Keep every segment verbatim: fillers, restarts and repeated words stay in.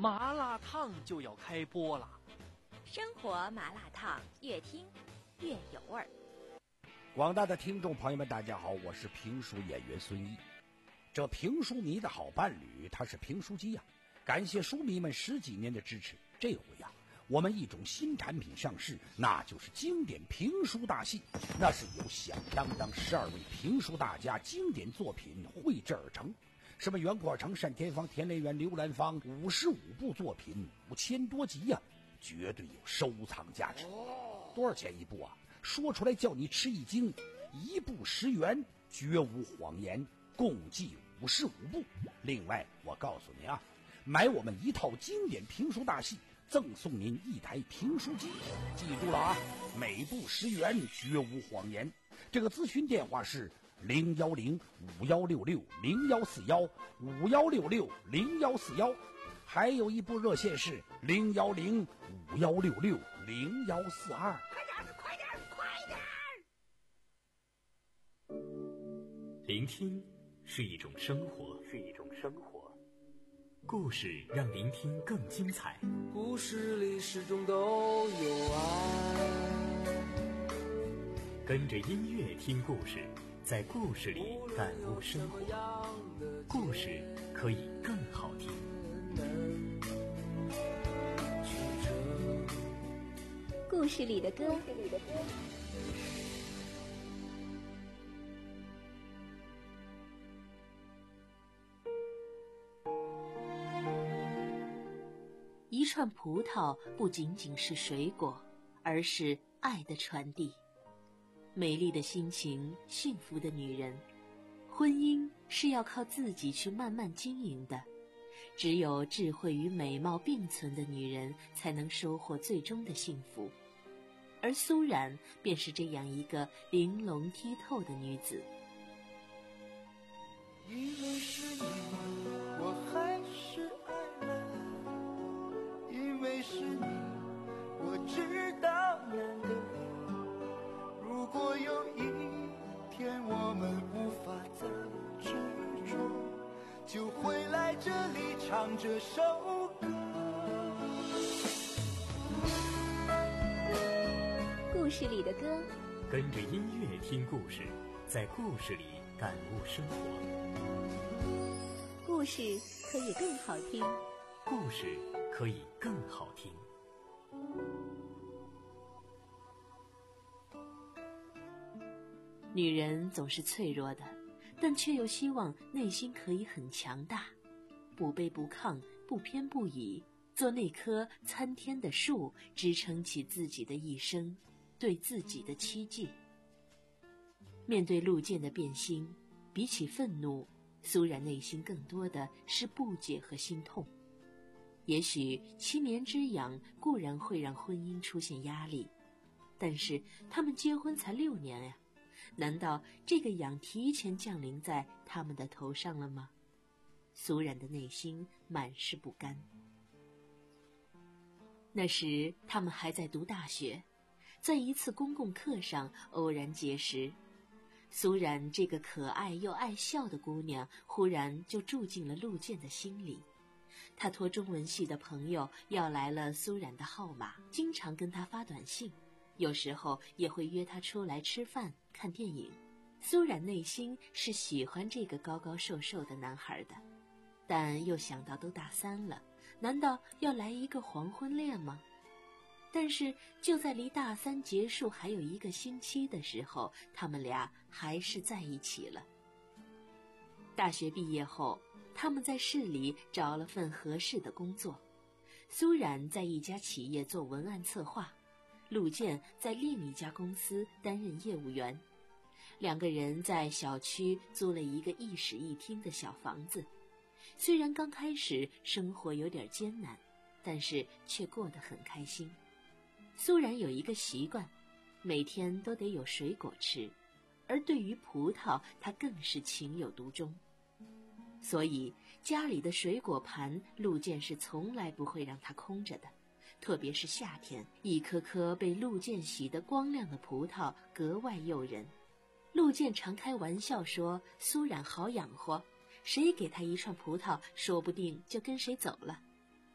麻辣烫就要开播了。 生活麻辣烫，越听越有味儿。 广大的听众朋友们，大家好，我是评书演员孙一。这评书迷的好伴侣，他是评书机呀、啊！感谢书迷们十几年的支持。这回呀、啊，我们一种新产品上市，那就是经典评书大戏。那是由响当当十二位评书大家经典作品绘制而成。什么袁阔成、单田芳、田连元、刘兰芳，五十五部作品，五千多集呀、啊，绝对有收藏价值。多少钱一部啊？说出来叫你吃一惊，一部十元，绝无谎言，共计五十五部。另外，我告诉你啊，买我们一套经典评书大戏，赠送您一台评书机。记住了啊，每部十元，绝无谎言。这个咨询电话是零幺零五幺六六零幺四幺五幺六六零幺四幺，还有一部热线是零幺零五幺六六零幺四二。 快点，快点，快点！ 聆听是一种生活，是一种生活。故事让聆听更精彩。 故事里始终都有爱。 跟着音乐听故事，在故事里感悟生活。故事可以更好听。 故事里的歌。一串葡萄不仅仅是水果，而是爱的传递。美丽的心情，幸福的女人，婚姻是要靠自己去慢慢经营的。只有智慧与美貌并存的女人，才能收获最终的幸福。而苏冉便是这样一个玲珑剔透的女子。 因为是你，我还是爱了。因为是你，我知道难得。如果有一天我们无法再执着，就会来这里唱这首歌。 故事里的歌， 跟着音乐听故事，在故事里感悟生活。 故事可以更好听， 故事可以更好听。 女人总是脆弱的，但却又希望内心可以很强大，不卑不亢，不偏不倚，做那棵参天的树，支撑起自己的一生，对自己的期冀。面对陆健的变心，比起愤怒，苏冉内心更多的是不解和心痛。也许七年之痒固然会让婚姻出现压力，但是他们结婚才六年呀，难道这个痒提前降临在他们的头上了吗？苏冉的内心满是不甘。那时他们还在读大学，在一次公共课上偶然结识，苏冉这个可爱又爱笑的姑娘忽然就住进了陆健的心里。他托中文系的朋友要来了苏冉的号码，经常跟他发短信，有时候也会约他出来吃饭看电影。苏冉内心是喜欢这个高高瘦瘦的男孩的，但又想到都大三了，难道要来一个黄昏恋吗？但是就在离大三结束还有一个星期的时候，他们俩还是在一起了。大学毕业后，他们在市里找了份合适的工作。苏冉在一家企业做文案策划，陆健在另一家公司担任业务员。两个人在小区租了一个一室一厅的小房子。虽然刚开始生活有点艰难，但是却过得很开心。苏冉有一个习惯，每天都得有水果吃，而对于葡萄，她更是情有独钟。所以家里的水果盘，陆健是从来不会让它空着的。特别是夏天，一颗颗被陆健洗得光亮的葡萄格外诱人。陆健常开玩笑说，苏冉好养活，谁给他一串葡萄，说不定就跟谁走了。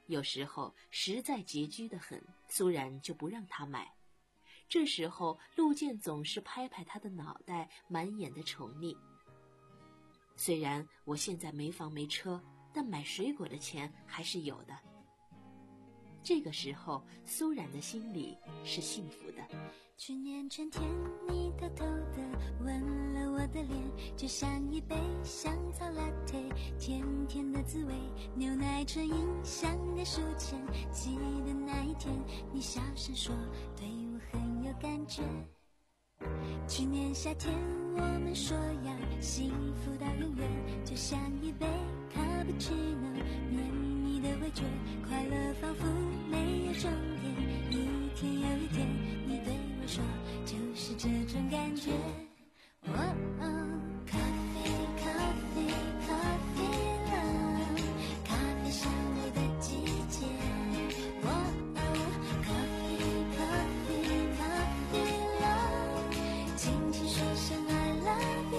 有时候实在拮据得很，苏然就不让他买。这时候陆健总是拍拍他的脑袋，满眼的宠溺。虽然我现在没房没车，但买水果的钱还是有的。这个时候苏然的心里是幸福的。 去年春天你偷偷地吻了我的脸，就像一杯香草 latte， 甜甜的滋味，牛奶纯饮像个书签。记得那一天你小声说对我很有感觉。去年夏天我们说要幸福到永远，就像一杯卡布奇诺，绵密的味觉，快乐仿佛没有终点。一天又一天你对我说就是这种感觉。哦哦，咖啡咖啡咖啡了，咖啡香味的季节。哦哦，咖啡咖啡咖啡了，轻轻说声 I love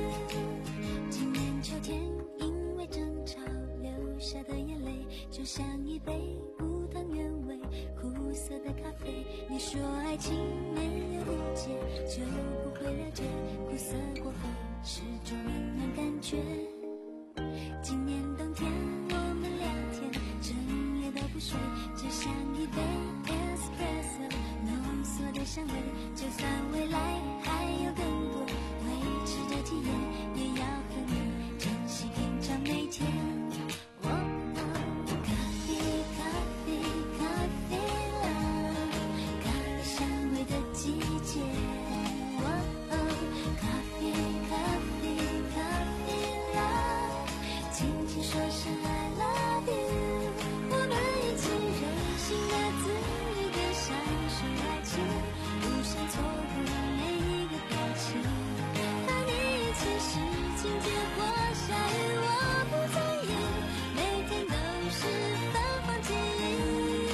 you。 今年秋天因为争吵流下的眼泪，就像一杯无糖原味苦涩的咖啡。你说爱情没有误解，就不会了解苦涩过后是种温暖感觉。今年冬天我们两天整夜都不睡，就像一杯 espresso 浓缩的香味。就算未来还有更多未知的体验，也要和你珍惜品尝每天。哦哦，咖啡咖啡咖啡了，咖啡香味的季节。哦哦，咖啡咖啡咖啡了，轻轻说声 I love you。 我们一起任性的恣意的享受爱情，不想错过每一个表情。和你一起是晴天或下雨我不在意，每天都是芬芳记忆。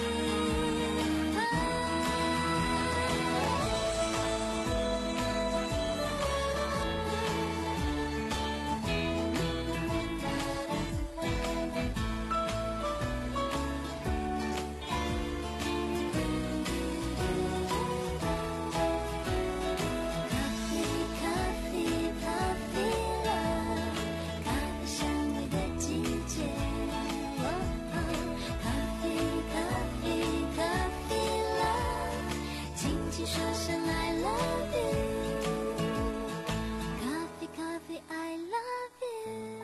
咖啡咖啡咖啡了，咖啡香味的季节。哦哦，咖啡咖啡咖啡了，轻轻说声 I love you。 咖啡咖啡 I love you。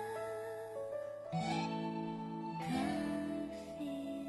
咖啡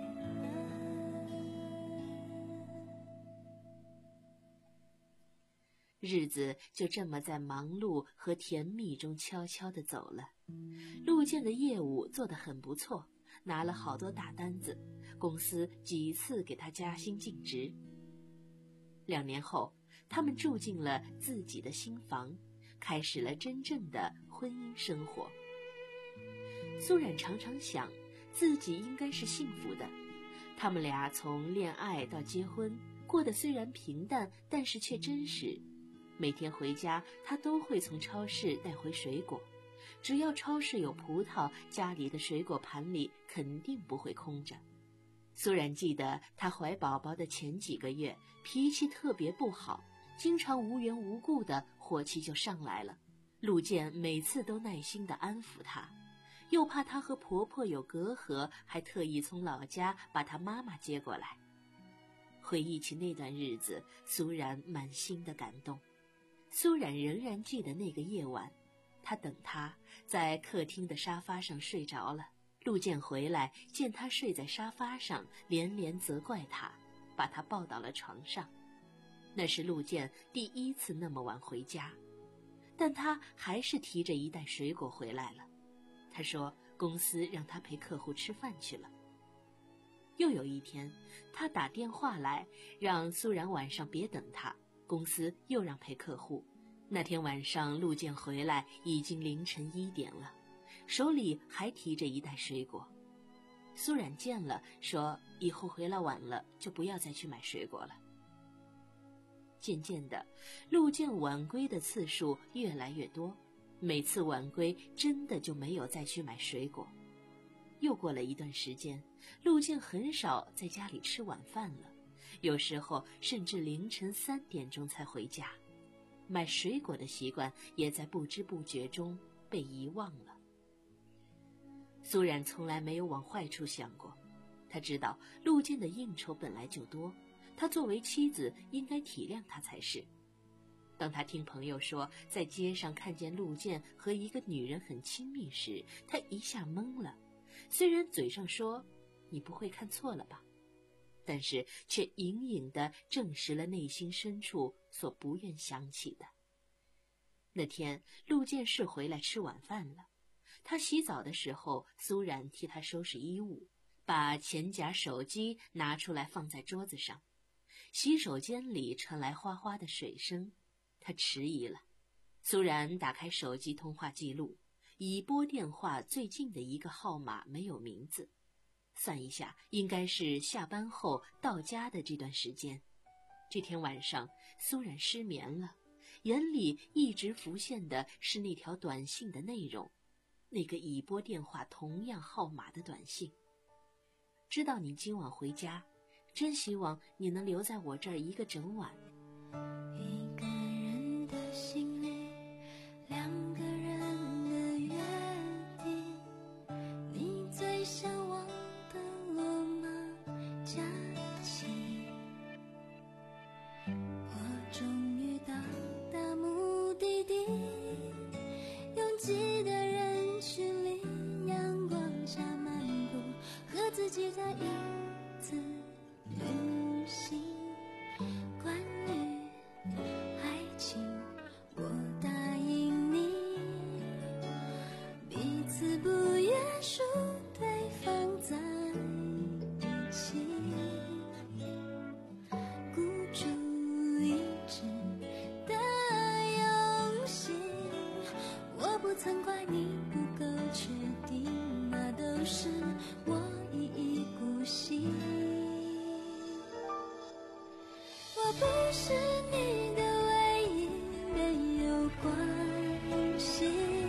日子就这么在忙碌和甜蜜中悄悄地走了。陆健的业务做得很不错，拿了好多大单子，公司几次给他加薪晋职。两年后，他们住进了自己的新房，开始了真正的婚姻生活。苏冉常常想，自己应该是幸福的。他们俩从恋爱到结婚，过得虽然平淡，但是却真实。每天回家，他都会从超市带回水果。只要超市有葡萄，家里的水果盘里肯定不会空着。苏冉记得她怀宝宝的前几个月，脾气特别不好，经常无缘无故的火气就上来了。陆健每次都耐心地安抚她，又怕她和婆婆有隔阂，还特意从老家把她妈妈接过来。回忆起那段日子，苏冉满心的感动。苏冉仍然记得那个夜晚，她等他在客厅的沙发上睡着了。陆健回来，见他睡在沙发上，连连责怪他，把他抱到了床上。那是陆健第一次那么晚回家，但他还是提着一袋水果回来了。他说公司让他陪客户吃饭去了。又有一天，他打电话来，让苏冉晚上别等他，公司又让陪客户。那天晚上陆健回来已经凌晨一点了，手里还提着一袋水果。苏冉见了，说以后回来晚了就不要再去买水果了。渐渐的，陆健晚归的次数越来越多，每次晚归真的就没有再去买水果。 又过了一段时间，陆健很少在家里吃晚饭了，有时候甚至凌晨三点钟才回家。买水果的习惯也在不知不觉中被遗忘了。苏冉从来没有往坏处想过，她知道陆健的应酬本来就多，她作为妻子应该体谅他才是。当她听朋友说在街上看见陆健和一个女人很亲密时，她一下懵了。虽然嘴上说你不会看错了吧，但是却隐隐地证实了内心深处所不愿想起的。那天陆健是回来吃晚饭了，他洗澡的时候，苏冉替他收拾衣物，把钱夹手机拿出来放在桌子上。洗手间里传来哗哗的水声，他迟疑了。苏冉打开手机通话记录，已拨电话最近的一个号码没有名字，算一下，应该是下班后到家的这段时间。这天晚上，苏冉失眠了，眼里一直浮现的是那条短信的内容，那个已拨电话同样号码的短信。知道你今晚回家，真希望你能留在我这儿一个整晚。 一个人的心里，两个人的约定，你最向往的罗马假期，我终于到达目的地，拥挤的人群里，阳光下漫步，和自己在一次旅行。关于爱情，我答应你，彼此不约束对方在一起，孤注一掷的游戏，我不曾怪你不够确定，那都是我一意孤行。我不是你的唯一，没有关系，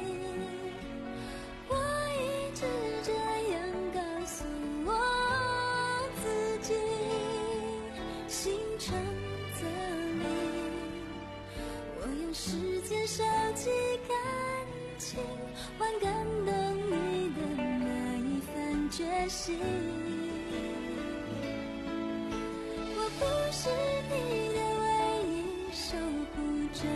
我一直这样告诉我自己，心诚则灵，我用时间收集感情，换感动你的那一份决心。我不是你的唯一，守护着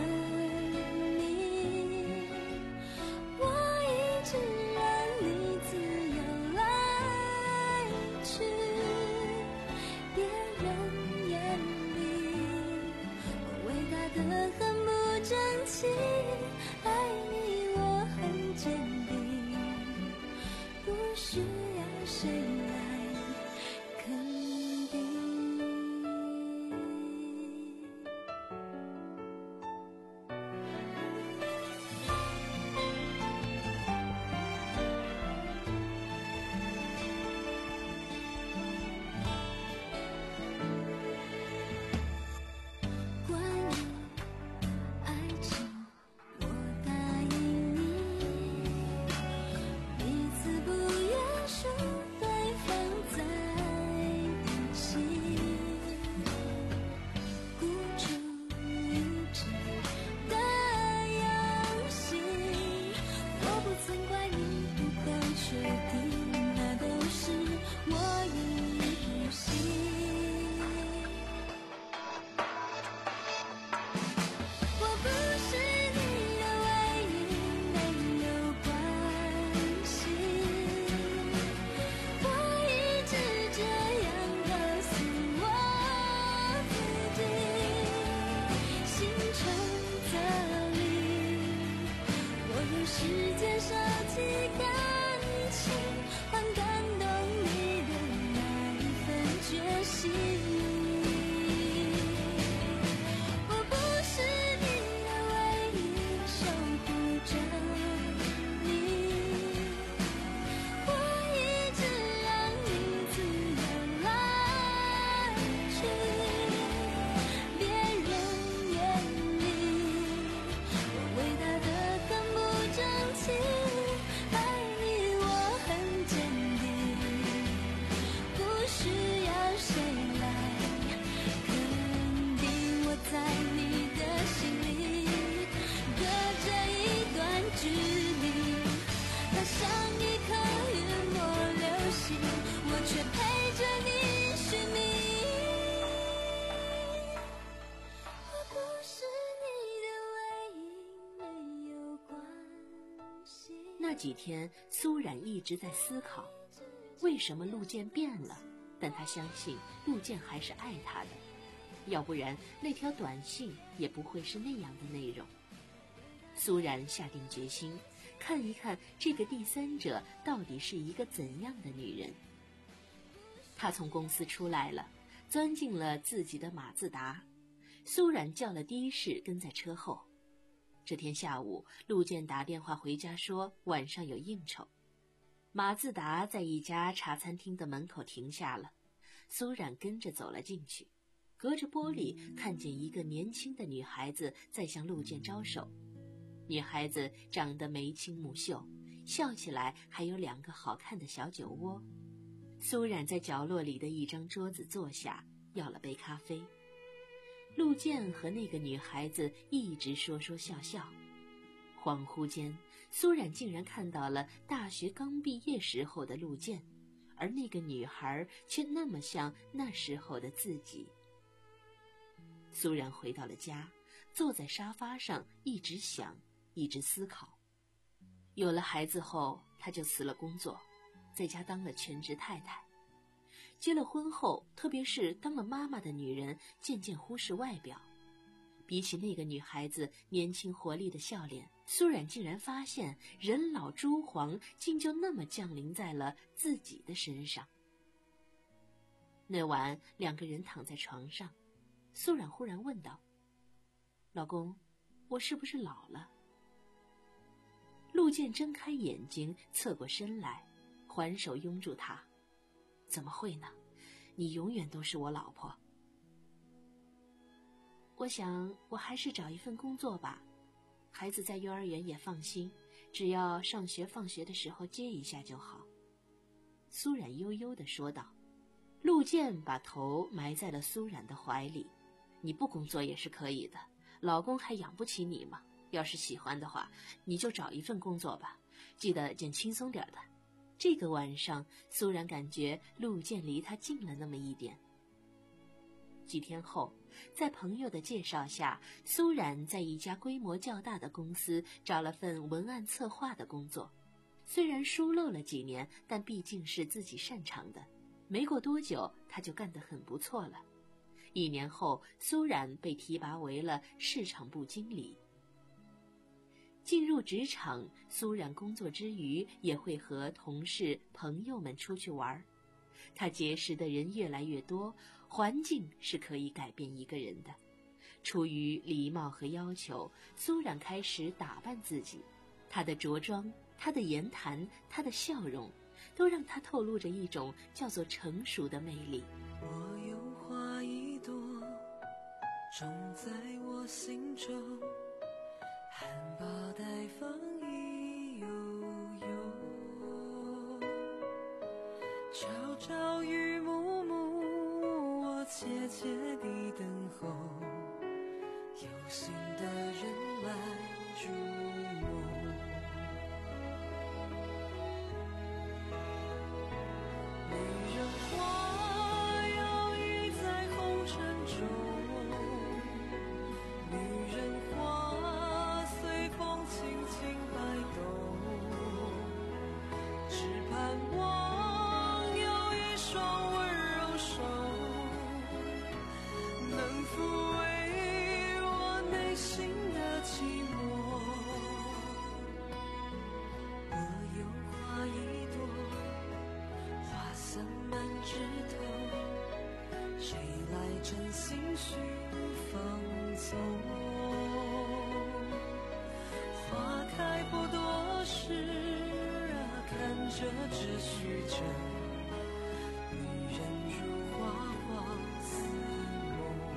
你，我一直让你自由来去，别人眼里我伟大的很不争气，爱你我很坚定，不需要谁来肯定。关于爱情，我答应你，彼此不约束对方却陪着你寻觅。我不是你的唯一，没有关系。 那几天，苏冉一直在思考，为什么陆健变了？但他相信陆健还是爱他的，要不然那条短信也不会是那样的内容。苏冉下定决心，看一看这个第三者到底是一个怎样的女人。她从公司出来了，钻进了自己的马自达。苏冉叫了的士跟在车后。这天下午，陆健打电话回家说晚上有应酬。马自达在一家茶餐厅的门口停下了，苏冉跟着走了进去，隔着玻璃看见一个年轻的女孩子在向陆健招手。女孩子长得眉清目秀，笑起来还有两个好看的小酒窝。苏冉在角落里的一张桌子坐下，要了杯咖啡。陆健和那个女孩子一直说说笑笑，恍惚间，苏冉竟然看到了大学刚毕业时候的陆健，而那个女孩却那么像那时候的自己。苏冉回到了家，坐在沙发上一直想，一直思考。有了孩子后，她就辞了工作，在家当了全职太太。结了婚后，特别是当了妈妈的女人渐渐忽视外表。比起那个女孩子年轻活力的笑脸，苏冉竟然发现人老珠黄竟就那么降临在了自己的身上。那晚两个人躺在床上，苏冉忽然问道：老公，我是不是老了？陆健睁开眼睛，侧过身来，环手拥住她。怎么会呢？你永远都是我老婆。我想我还是找一份工作吧，孩子在幼儿园也放心，只要上学放学的时候接一下就好。苏冉悠悠地说道。陆健把头埋在了苏冉的怀里。你不工作也是可以的，老公还养不起你吗？要是喜欢的话，你就找一份工作吧，记得捡轻松点的。这个晚上，苏冉感觉陆健离她近了那么一点。几天后，在朋友的介绍下，苏冉在一家规模较大的公司找了份文案策划的工作。虽然疏漏了几年，但毕竟是自己擅长的。没过多久，她就干得很不错了。一年后，苏冉被提拔为了市场部经理。进入职场，苏冉工作之余也会和同事朋友们出去玩。她结识的人越来越多，环境是可以改变一个人的。出于礼貌和要求，苏冉开始打扮自己。她的着装，她的言谈，她的笑容，都让她透露着一种叫做成熟的魅力。 我有花一朵，种在我心中，含苞待放意悠悠，朝朝与暮暮，我切切地等候，有心的人来筑梦。女人花摇曳在红尘中，女人花随风轻轻摆动，只盼望有一双温柔手，能抚慰我内心的寂寞。我有花一朵，花香满枝头，谁来真心寻放纵？花开不多时啊，看着只虚着，女人如花花似梦。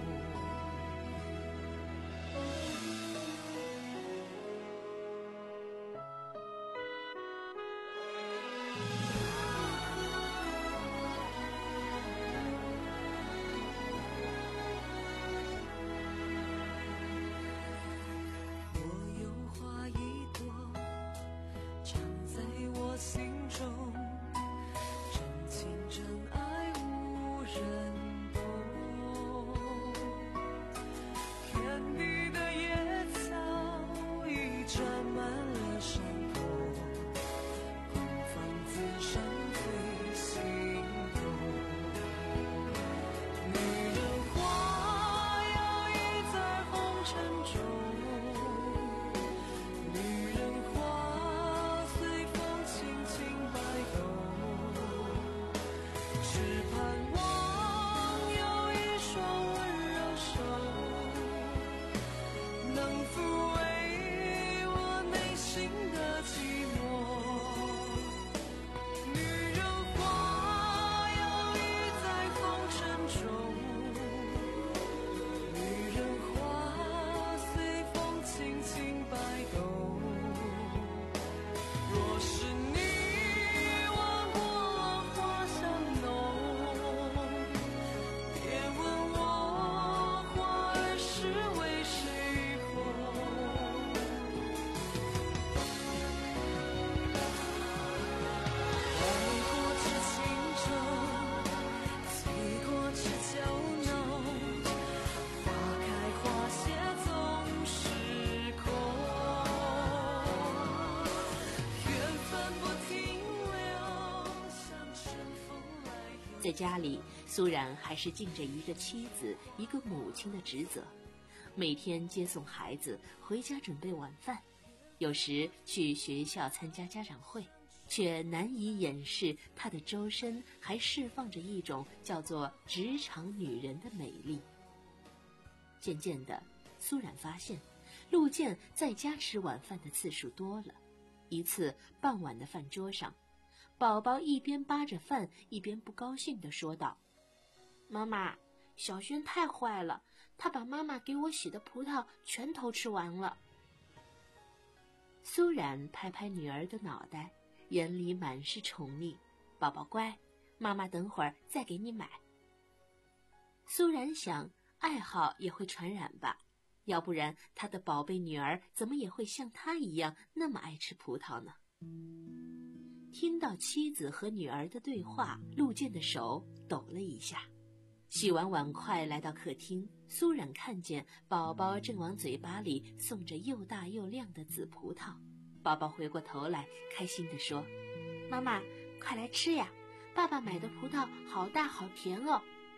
我有花一朵，长在我心中，真情真在家里，苏然还是尽着一个妻子、一个母亲的职责，每天接送孩子，回家准备晚饭，有时去学校参加家长会，却难以掩饰她的周身还释放着一种叫做职场女人的美丽。渐渐的，苏然发现陆健在家吃晚饭的次数多了。一次傍晚的饭桌上，宝宝一边扒着饭，一边不高兴地说道：妈妈，小轩太坏了，他把妈妈给我洗的葡萄全偷吃完了。苏然拍拍女儿的脑袋，眼里满是宠溺：宝宝乖，妈妈等会儿再给你买。苏然想，爱好也会传染吧，要不然他的宝贝女儿怎么也会像他一样那么爱吃葡萄呢？听到妻子和女儿的对话，陆健的手抖了一下。洗完碗筷来到客厅，苏然看见宝宝正往嘴巴里送着又大又亮的紫葡萄。宝宝回过头来，开心地说：妈妈，快来吃呀，爸爸买的葡萄好大好甜哦。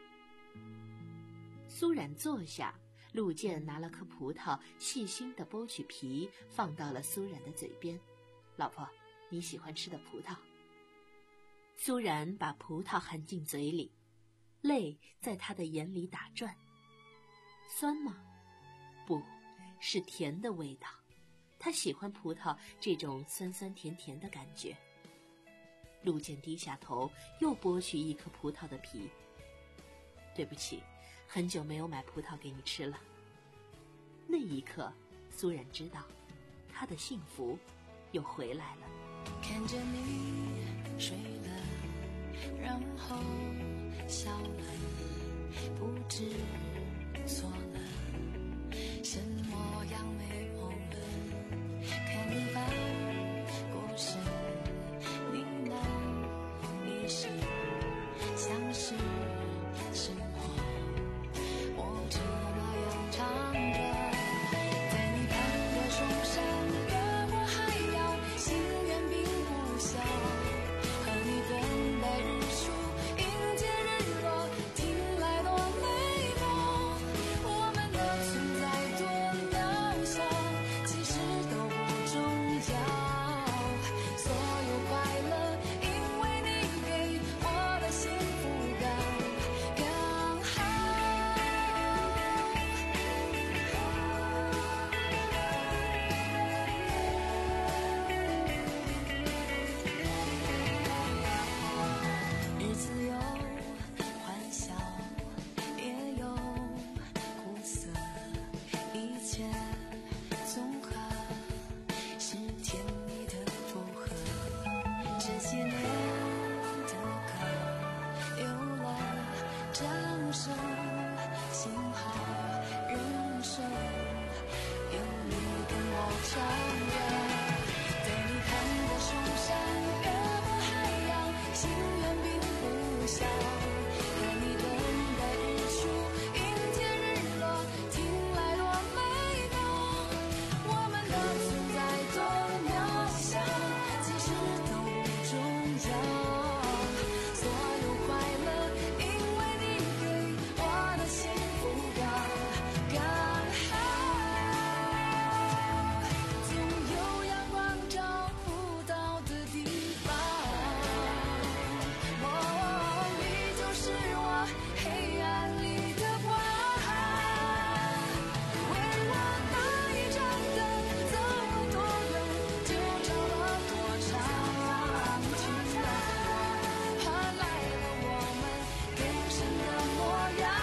苏然坐下，陆健拿了颗葡萄，细心地剥去皮，放到了苏然的嘴边。老婆，你喜欢吃的葡萄。苏然把葡萄含进嘴里，泪在他的眼里打转。酸吗？不，是甜的味道。他喜欢葡萄这种酸酸甜甜的感觉。陆健低下头，又剥去一颗葡萄的皮。对不起，很久没有买葡萄给你吃了。那一刻，苏然知道，他的幸福又回来了。 看着你睡了，然后笑了，不知错了，什么样没红了，看你把故事呢喃一声，像是是我，我只那样唱着，在你旁的松山越过海洋，心愿并不小，和你等待日出，迎接日落，听来多美梦，我们的存在多渺小，其实都不重要，所有快乐因为你给我的幸福感刚好。日子有欢笑，也有苦涩，一切综合是甜蜜的负荷。这些年的歌有了掌声，幸好人生有你跟我唱着。对你看的松山越过海洋，心愿并不小，和你等待日出，迎接日落，听来多美梦，我们的存在多渺小，其实都不重要，所有快乐因为你给我的幸福感刚好，总有阳光照不到的地方，哦，你就是我黑暗里的光，为我打一盏灯，走了多远就找了多长距离，换来了我们更深的模样。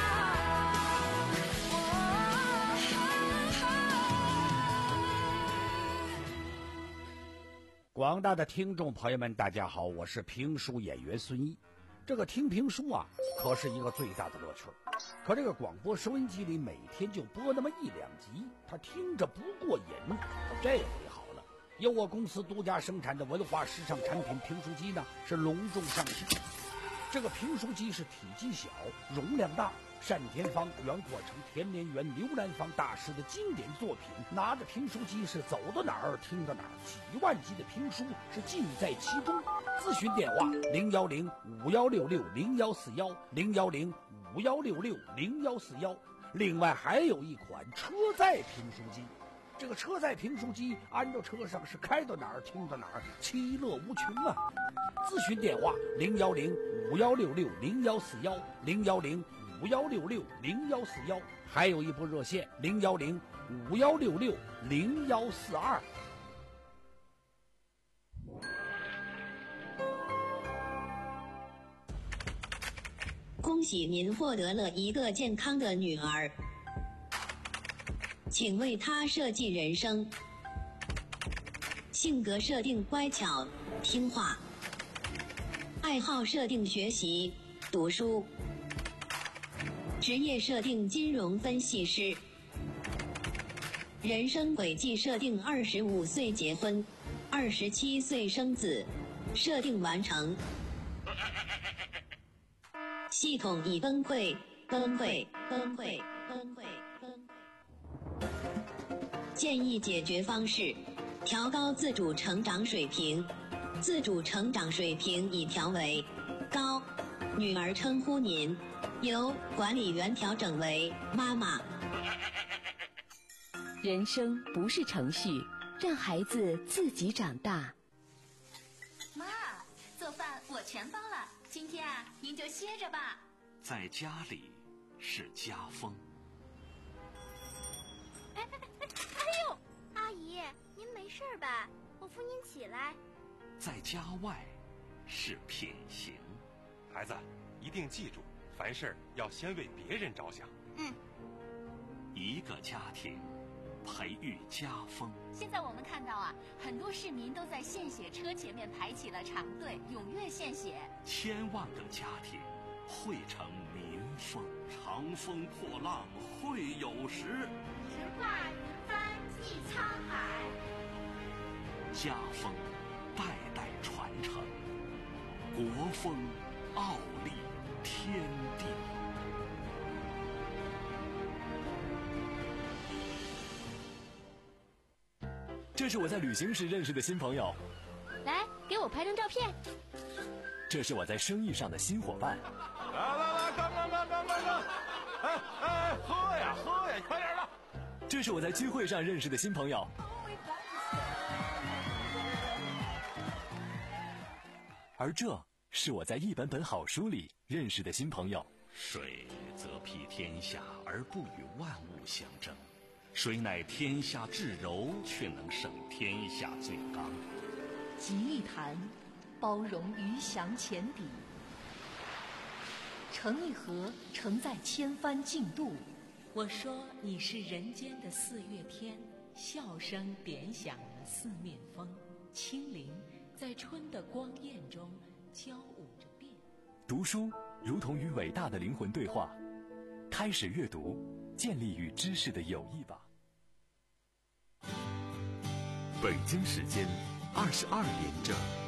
广大的听众朋友们，大家好，我是评书演员孙一。这个听评书啊，可是一个最大的乐趣儿。可这个广播收音机里每天就播那么一两集，他听着不过瘾。这回好了，由我公司独家生产的文化时尚产品评书机呢，是隆重上市。 这个评书机是体积小，容量大。单田芳、袁阔成、田连元、刘兰芳大师的经典作品，拿着评书机是走到哪儿听到哪儿，几万集的评书是尽在其中。咨询电话零幺零五幺六六零幺四幺零幺零五幺六六零幺四幺。另外还有一款车载评书机，这个车载评书机安到车上是开到哪儿听到哪儿，其乐无穷啊！咨询电话零幺零五幺六六零幺四幺零幺零五幺六六零幺四幺，还有一部热线零幺零五幺六六零幺四二。 恭喜您获得了一个健康的女儿，请为她设计人生。性格设定乖巧听话，爱好设定学习读书，职业设定金融分析师，人生轨迹设定二十五岁结婚，二十七岁生子，设定完成。系统已崩溃，崩溃，崩溃，崩溃，崩溃。建议解决方式：调高自主成长水平，自主成长水平已调为高。女儿称呼您，由管理员调整为妈妈。 人生不是程序，让孩子自己长大。 妈，做饭我全包了，今天啊，您就歇着吧。 在家里是家风。 哎哎哎哎呦，阿姨，您没事吧？我扶您起来。 在家外是品行。 孩子，一定记住，凡事要先为别人着想。 嗯。 一个家庭培育家风。 现在我们看到啊，很多市民都在献血车前面排起了长队，踊跃献血。 千万个家庭汇成民风。长风破浪会有时， 直挂云帆济沧海。 家风代代传承，国风傲立天地。 这是我在旅行时认识的新朋友， 来给我拍张照片。 这是我在生意上的新伙伴。 来来来，干干干干干干！哎哎，喝呀喝呀，快点的！ 这是我在聚会上认识的新朋友。而这是我在一本本好书里认识的新朋友。 水则披天下而不与万物相争，谁乃天下至柔，却能胜天下最刚。 集一谈，包容鱼翔浅底；成一河，承载千帆竞渡。 我说你是人间的四月天，笑声点响了四面风，清灵在春的光艳中交舞着变。 读书如同与伟大的灵魂对话，开始阅读，建立与知识的友谊吧。 北京时间二十二点整。